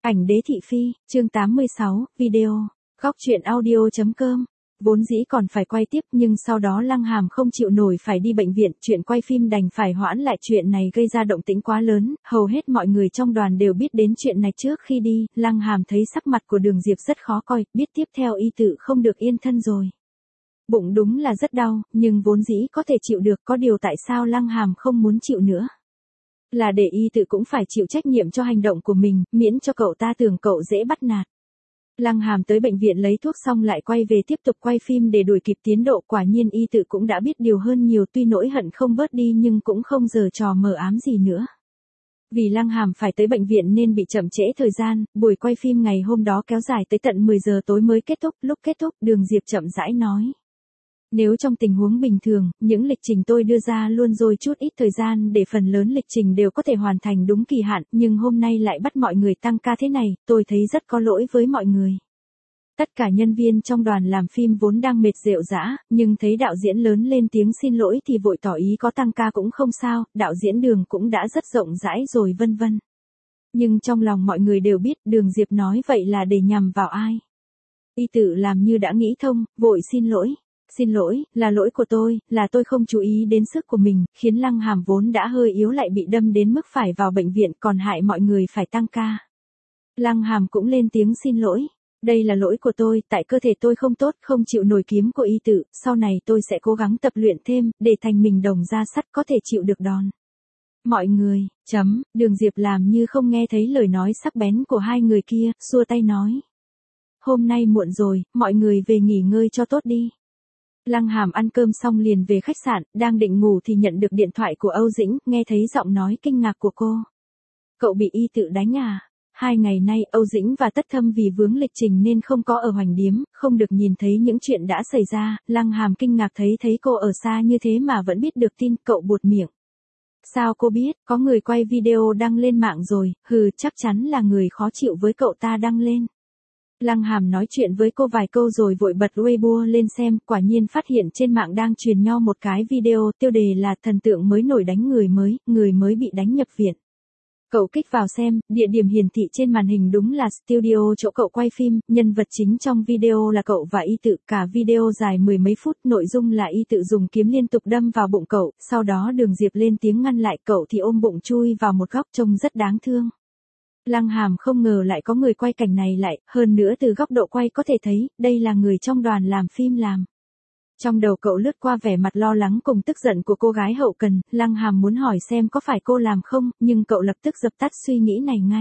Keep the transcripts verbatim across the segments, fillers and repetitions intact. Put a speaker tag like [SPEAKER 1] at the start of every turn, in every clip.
[SPEAKER 1] Ảnh đế thị phi, chương tám mươi sáu, video, góc truyện audio.com. Vốn dĩ còn phải quay tiếp nhưng sau đó Lăng Hàm không chịu nổi phải đi bệnh viện, chuyện quay phim đành phải hoãn lại. Chuyện này gây ra động tĩnh quá lớn, hầu hết mọi người trong đoàn đều biết đến chuyện này. Trước khi đi, Lăng Hàm thấy sắc mặt của Đường Diệp rất khó coi, biết tiếp theo y tự không được yên thân rồi. Bụng đúng là rất đau, nhưng vốn dĩ có thể chịu được, có điều tại sao Lăng Hàm không muốn chịu nữa? Là để y tự cũng phải chịu trách nhiệm cho hành động của mình, miễn cho cậu ta tưởng cậu dễ bắt nạt. Lăng Hàm tới bệnh viện lấy thuốc xong lại quay về tiếp tục quay phim để đuổi kịp tiến độ. Quả nhiên y tự cũng đã biết điều hơn nhiều, tuy nỗi hận không bớt đi nhưng cũng không giở trò mờ ám gì nữa. Vì Lăng Hàm phải tới bệnh viện nên bị chậm trễ thời gian, buổi quay phim ngày hôm đó kéo dài tới tận mười giờ tối mới kết thúc. Lúc kết thúc, Đường Diệp chậm rãi nói: Nếu trong tình huống bình thường, những lịch trình tôi đưa ra luôn rồi chút ít thời gian để phần lớn lịch trình đều có thể hoàn thành đúng kỳ hạn, nhưng hôm nay lại bắt mọi người tăng ca thế này, tôi thấy rất có lỗi với mọi người. Tất cả nhân viên trong đoàn làm phim vốn đang mệt rệu rã, nhưng thấy đạo diễn lớn lên tiếng xin lỗi thì vội tỏ ý có tăng ca cũng không sao, đạo diễn Đường cũng đã rất rộng rãi rồi vân vân. Nhưng trong lòng mọi người đều biết Đường Diệp nói vậy là để nhằm vào ai. Y tự làm như đã nghĩ thông, vội xin lỗi. Xin lỗi, là lỗi của tôi, là tôi không chú ý đến sức của mình, khiến Lăng Hàm vốn đã hơi yếu lại bị đâm đến mức phải vào bệnh viện, còn hại mọi người phải tăng ca. Lăng Hàm cũng lên tiếng xin lỗi. Đây là lỗi của tôi, tại cơ thể tôi không tốt, không chịu nổi kiếm của y tự, sau này tôi sẽ cố gắng tập luyện thêm, để thành mình đồng da sắt có thể chịu được đòn. Mọi người, chấm, Đường Diệp làm như không nghe thấy lời nói sắc bén của hai người kia, xua tay nói. Hôm nay muộn rồi, mọi người về nghỉ ngơi cho tốt đi. Lăng Hàm ăn cơm xong liền về khách sạn, đang định ngủ thì nhận được điện thoại của Âu Dĩnh, nghe thấy giọng nói kinh ngạc của cô. Cậu bị y tự đánh à? Hai ngày nay Âu Dĩnh và Tất Thâm vì vướng lịch trình nên không có ở Hoành Điếm, không được nhìn thấy những chuyện đã xảy ra. Lăng Hàm kinh ngạc thấy thấy cô ở xa như thế mà vẫn biết được tin, cậu buột miệng. Sao cô biết, có người quay video đăng lên mạng rồi, hừ, chắc chắn là người khó chịu với cậu ta đăng lên. Lăng Hàm nói chuyện với cô vài câu rồi vội bật Weibo lên xem, quả nhiên phát hiện trên mạng đang truyền nhau một cái video, tiêu đề là thần tượng mới nổi đánh người mới, người mới bị đánh nhập viện. Cậu kích vào xem, địa điểm hiển thị trên màn hình đúng là studio chỗ cậu quay phim, nhân vật chính trong video là cậu và y tự, cả video dài mười mấy phút, nội dung là y tự dùng kiếm liên tục đâm vào bụng cậu, sau đó Đường Diệp lên tiếng ngăn lại, cậu thì ôm bụng chui vào một góc trông rất đáng thương. Lăng Hàm không ngờ lại có người quay cảnh này lại, hơn nữa từ góc độ quay có thể thấy, đây là người trong đoàn làm phim làm. Trong đầu cậu lướt qua vẻ mặt lo lắng cùng tức giận của cô gái hậu cần, Lăng Hàm muốn hỏi xem có phải cô làm không, nhưng cậu lập tức dập tắt suy nghĩ này ngay.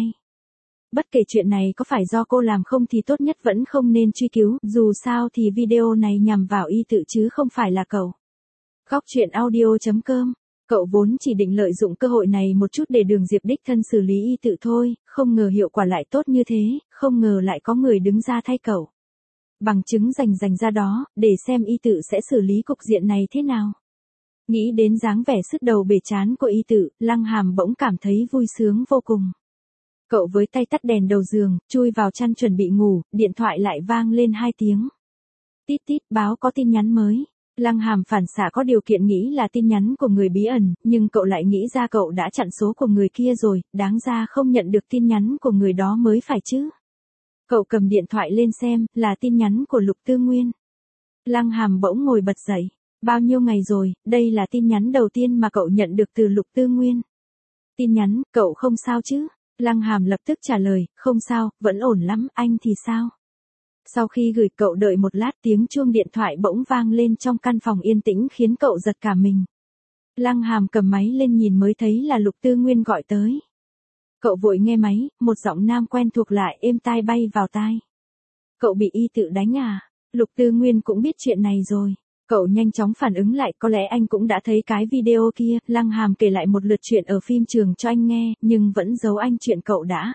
[SPEAKER 1] Bất kể chuyện này có phải do cô làm không thì tốt nhất vẫn không nên truy cứu, dù sao thì video này nhằm vào y tự chứ không phải là cậu. Góc truyện audio.com. Cậu vốn chỉ định lợi dụng cơ hội này một chút để Đường Diệp đích thân xử lý y tự thôi, không ngờ hiệu quả lại tốt như thế, không ngờ lại có người đứng ra thay cậu. Bằng chứng rành rành ra đó, để xem y tự sẽ xử lý cục diện này thế nào. Nghĩ đến dáng vẻ sứt đầu bể chán của y tự, Lăng Hàm bỗng cảm thấy vui sướng vô cùng. Cậu với tay tắt đèn đầu giường, chui vào chăn chuẩn bị ngủ, điện thoại lại vang lên hai tiếng. Tít tít, báo có tin nhắn mới. Lăng Hàm phản xạ có điều kiện nghĩ là tin nhắn của người bí ẩn, nhưng cậu lại nghĩ ra cậu đã chặn số của người kia rồi, đáng ra không nhận được tin nhắn của người đó mới phải chứ. Cậu cầm điện thoại lên xem, là tin nhắn của Lục Tư Nguyên. Lăng Hàm bỗng ngồi bật dậy. Bao nhiêu ngày rồi, đây là tin nhắn đầu tiên mà cậu nhận được từ Lục Tư Nguyên. Tin nhắn, cậu không sao chứ? Lăng Hàm lập tức trả lời, không sao, vẫn ổn lắm, anh thì sao? Sau khi gửi cậu đợi một lát, tiếng chuông điện thoại bỗng vang lên trong căn phòng yên tĩnh khiến cậu giật cả mình. Lăng Hàm cầm máy lên nhìn mới thấy là Lục Tư Nguyên gọi tới. Cậu vội nghe máy, một giọng nam quen thuộc lại êm tai bay vào tai. Cậu bị y tự đánh à? Lục Tư Nguyên cũng biết chuyện này rồi. Cậu nhanh chóng phản ứng lại, có lẽ anh cũng đã thấy cái video kia. Lăng Hàm kể lại một lượt chuyện ở phim trường cho anh nghe, nhưng vẫn giấu anh chuyện cậu đã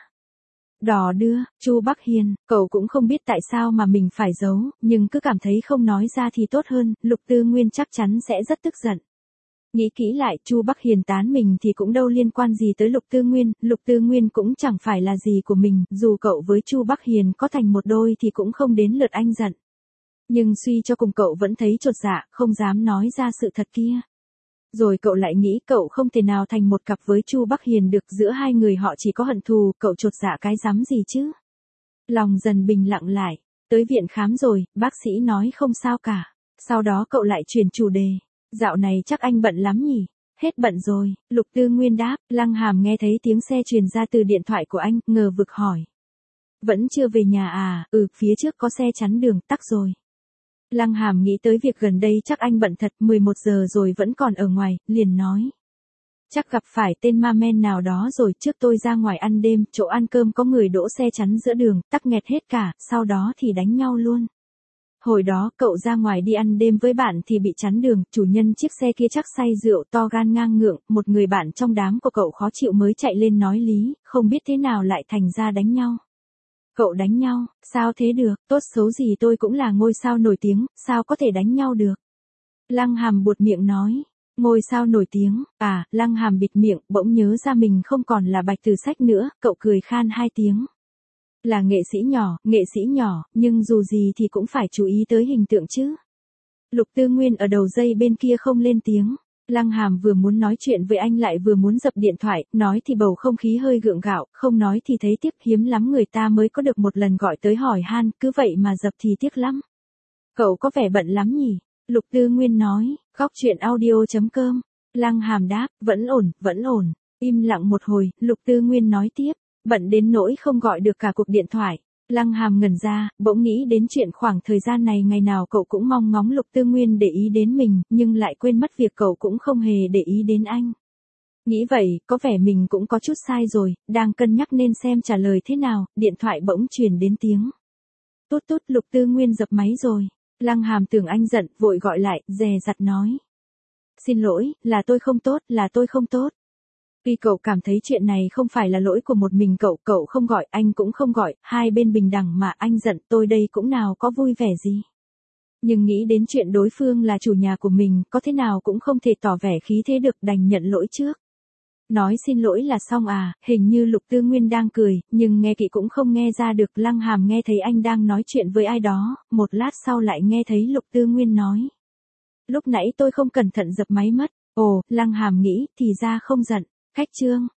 [SPEAKER 1] đò đưa, Chu Bắc Hiền. Cậu cũng không biết tại sao mà mình phải giấu, nhưng cứ cảm thấy không nói ra thì tốt hơn, Lục Tư Nguyên chắc chắn sẽ rất tức giận. Nghĩ kỹ lại, Chu Bắc Hiền tán mình thì cũng đâu liên quan gì tới Lục Tư Nguyên, Lục Tư Nguyên cũng chẳng phải là gì của mình, dù cậu với Chu Bắc Hiền có thành một đôi thì cũng không đến lượt anh giận. Nhưng suy cho cùng cậu vẫn thấy chột dạ, không dám nói ra sự thật kia. Rồi cậu lại nghĩ cậu không thể nào thành một cặp với Chu Bắc Hiền được, giữa hai người họ chỉ có hận thù, cậu chột dạ cái rắm gì chứ. Lòng dần bình lặng lại, tới viện khám rồi, bác sĩ nói không sao cả. Sau đó cậu lại chuyển chủ đề, dạo này chắc anh bận lắm nhỉ? Hết bận rồi, Lục Tư Nguyên đáp. Lăng Hàm nghe thấy tiếng xe truyền ra từ điện thoại của anh, ngờ vực hỏi. Vẫn chưa về nhà à? Ừ, phía trước có xe chắn đường, tắc rồi. Lăng Hàm nghĩ tới việc gần đây chắc anh bận thật, mười một giờ rồi vẫn còn ở ngoài, liền nói. Chắc gặp phải tên ma men nào đó rồi, trước tôi ra ngoài ăn đêm, chỗ ăn cơm có người đỗ xe chắn giữa đường, tắc nghẹt hết cả, sau đó thì đánh nhau luôn. Hồi đó cậu ra ngoài đi ăn đêm với bạn thì bị chắn đường, chủ nhân chiếc xe kia chắc say rượu to gan ngang ngượng, một người bạn trong đám của cậu khó chịu mới chạy lên nói lý, không biết thế nào lại thành ra đánh nhau. Cậu đánh nhau, sao thế được, tốt xấu gì tôi cũng là ngôi sao nổi tiếng, sao có thể đánh nhau được. Lăng Hàm buột miệng nói, ngôi sao nổi tiếng, à, Lăng Hàm bịt miệng, bỗng nhớ ra mình không còn là Bạch Từ Sách nữa, cậu cười khan hai tiếng. Là nghệ sĩ nhỏ, nghệ sĩ nhỏ, nhưng dù gì thì cũng phải chú ý tới hình tượng chứ. Lục Tư Nguyên ở đầu dây bên kia không lên tiếng. Lăng Hàm vừa muốn nói chuyện với anh lại vừa muốn dập điện thoại, nói thì bầu không khí hơi gượng gạo, không nói thì thấy tiếc, hiếm lắm người ta mới có được một lần gọi tới hỏi han, cứ vậy mà dập thì tiếc lắm. Cậu có vẻ bận lắm nhỉ? Lục Tư Nguyên nói. Góc truyện audio chấm com. Lăng Hàm đáp, vẫn ổn, vẫn ổn. Im lặng một hồi, Lục Tư Nguyên nói tiếp, bận đến nỗi không gọi được cả cuộc điện thoại. Lăng Hàm ngẩn ra, bỗng nghĩ đến chuyện khoảng thời gian này ngày nào cậu cũng mong ngóng Lục Tư Nguyên để ý đến mình, nhưng lại quên mất việc cậu cũng không hề để ý đến anh. Nghĩ vậy, có vẻ mình cũng có chút sai rồi, đang cân nhắc nên xem trả lời thế nào, điện thoại bỗng truyền đến tiếng. Tút tút, Lục Tư Nguyên dập máy rồi. Lăng Hàm tưởng anh giận, vội gọi lại, dè dặt nói. Xin lỗi, là tôi không tốt, là tôi không tốt. Vì cậu cảm thấy chuyện này không phải là lỗi của một mình cậu, cậu không gọi, anh cũng không gọi, hai bên bình đẳng mà, anh giận tôi đây cũng nào có vui vẻ gì. Nhưng nghĩ đến chuyện đối phương là chủ nhà của mình, có thế nào cũng không thể tỏ vẻ khí thế được, đành nhận lỗi trước. Nói xin lỗi là xong à, hình như Lục Tư Nguyên đang cười, nhưng nghe kỹ cũng không nghe ra được. Lăng Hàm nghe thấy anh đang nói chuyện với ai đó, một lát sau lại nghe thấy Lục Tư Nguyên nói. Lúc nãy tôi không cẩn thận dập máy mất. Ồ, Lăng Hàm nghĩ, thì ra không giận. Khách trương,